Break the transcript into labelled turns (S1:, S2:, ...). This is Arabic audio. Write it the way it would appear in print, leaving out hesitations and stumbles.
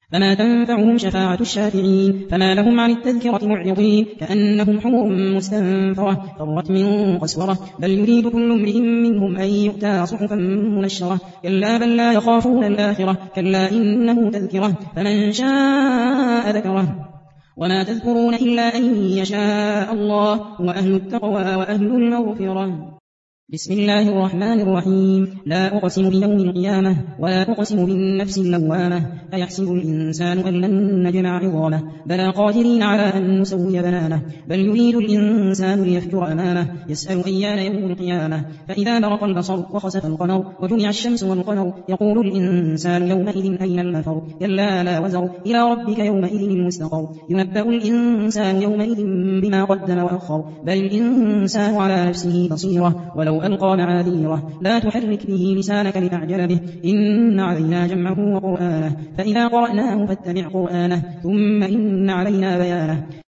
S1: فما تنفعهم شفاعة الشافعين فما لهم عن التذكرة معرضين كأنهم حمر مستنفرة فرت من قسورة بل يريد كل امرئ منهم أن يؤتى صحفا منشرة كلا بل لا يخافون الآخرة كلا إنه تذكرة فمن شاء ذكره وما تذكرون إلا أن يشاء الله وأهل التقوى وأهل المغفرة. بسم الله الرحمن الرحيم لا أقسم بيوم القيامة ولا أقسم بالنفس اللوامة أيحسب الإنسان أن لن نجمع عظامه بلى قادرين على أن نسوي بنانه بل يريد الإنسان ليفجر أمامه يسأل أيان يوم القيامة فإذا برق البصر وخسف القمر وجمع الشمس والقمر يقول الإنسان يومئذ أين المفر كلا لا وزر إلى ربك يومئذ المستقر ينبأ الإنسان يومئذ بما قدم وأخر بل الإنسان على نفسه بصيرة ولو ألقى معاذيره لا تحرك به لسانك لتعجل به إن علينا جمعه وقرآنه فإذا قرأناه فاتبع قرآنه ثم إن علينا بيانه